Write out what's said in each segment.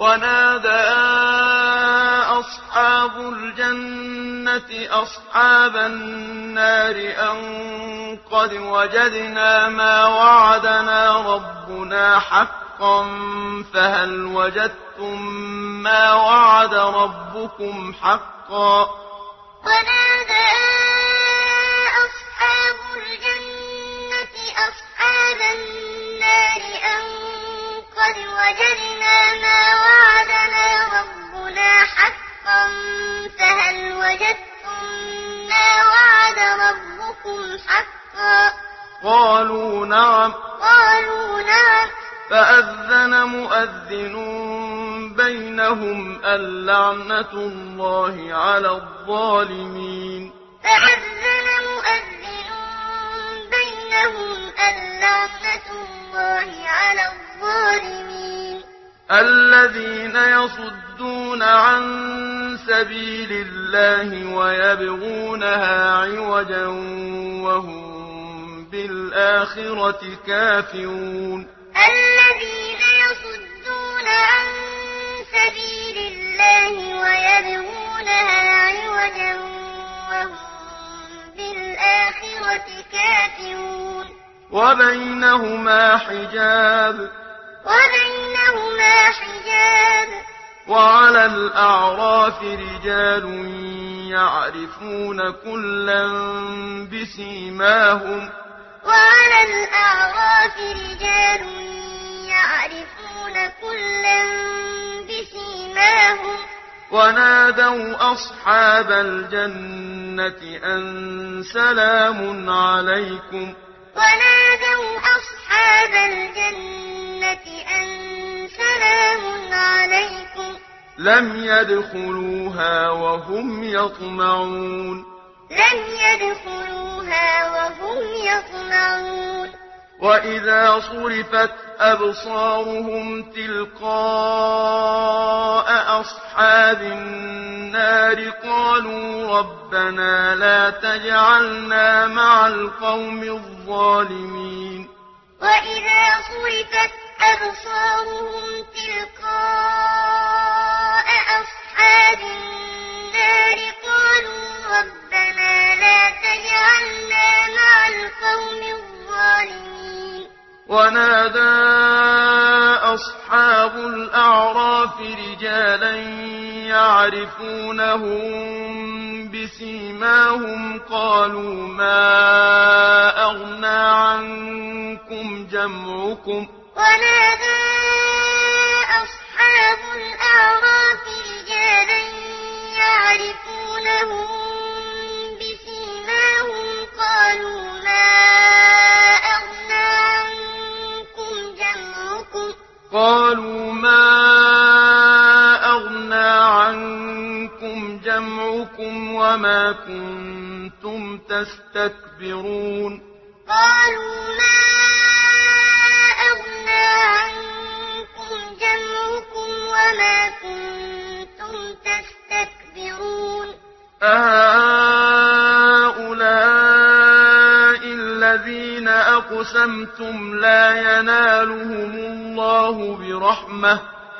ونادى أصحاب الجنة أصحاب النار أن قد وجدنا ما وعدنا ربنا حقا فهل وجدتم ما وعد ربكم حقا ونادى أصحاب الجنة أصحاب النار أن قد وجدنا ما وعدنا ربنا حقا فهل وجدتم ما وعد ربكم حقا قالوا نعم فأذن مؤذن بينهم اللعنة الله على الظالمين فأذن مؤذن بينهم اللعنة الله على الظالمين الذين يصدون عن سبيل الله ويبغونها عوجا وهم بالآخرة كافرون الذين يصدون عن سبيل الله ويبغونها عوجا وهم بالآخرة كافرون وبينهما حجاب وعلى الأعراف رجال يعرفون كلا بسيماهم ونادوا أصحاب الجنة أن سلام عليكم لم يدخلوها وهم يطمعون وإذا صرفت أبصارهم تلقاء أصحاب النار قالوا ربنا لا تجعلنا مع القوم الظالمين وإذا صرفت أبصارهم تلقاء أصحاب النار قالوا ربنا لا تجعلنا مع القوم الظالمين ونادى أصحاب الأعراف رجالا يعرفونهم بسيماهم قالوا ما أغنى عنكم جمعكم ونادى أصحاب الأعراف رجالا يعرفونهم بسيماهم قالوا ما أغنى عنكم جمعكم وما كنتم تستكبرون قالوا ما أغنى عنكم جمعكم وما كنتم تستكبرون أهؤلاء الذين أقسمتم لا ينالهم الله برحمة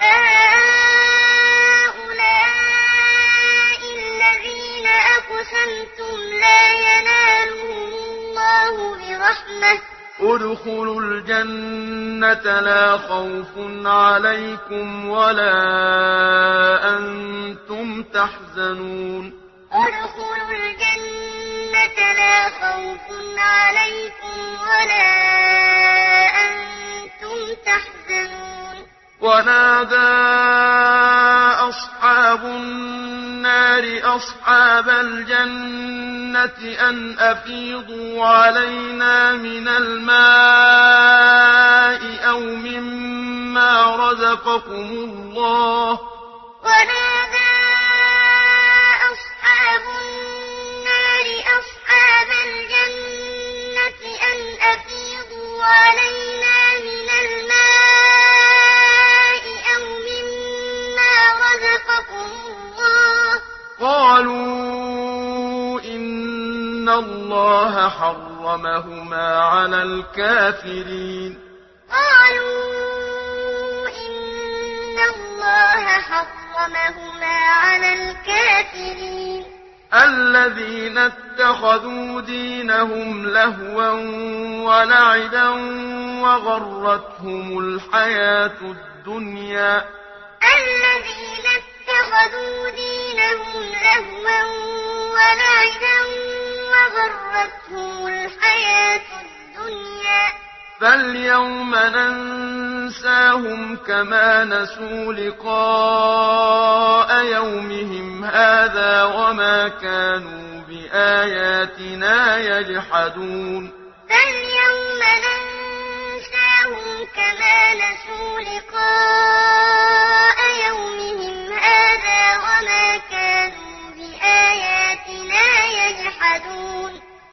ادخلوا الجنة لا خوف عليكم ولا أنتم تحزنون ادخلوا الجنة لا خوف عليكم ولا أنتم تحزنون ونادى أصحاب النار أصحاب الجنة أن أفيضوا علينا من الماء أو مما رزقكم الله ونادى أصحاب النار أصحاب الجنة أن أفيضوا علينا من الماء أو مما رزقكم الله قالوا إن الله حرمهما على الكافرين قالوا إن الله حرمهما على الكافرين الذين اتخذوا دينهم لهوا ولعبا وغرتهم الحياة الدنيا الذين اتخذوا دينهم لهوا ولعبا وغرتهم الحياة الدنيا فاليوم ننساهم كما نسوا لقاء يومهم هذا وما كانوا بآياتنا يجحدون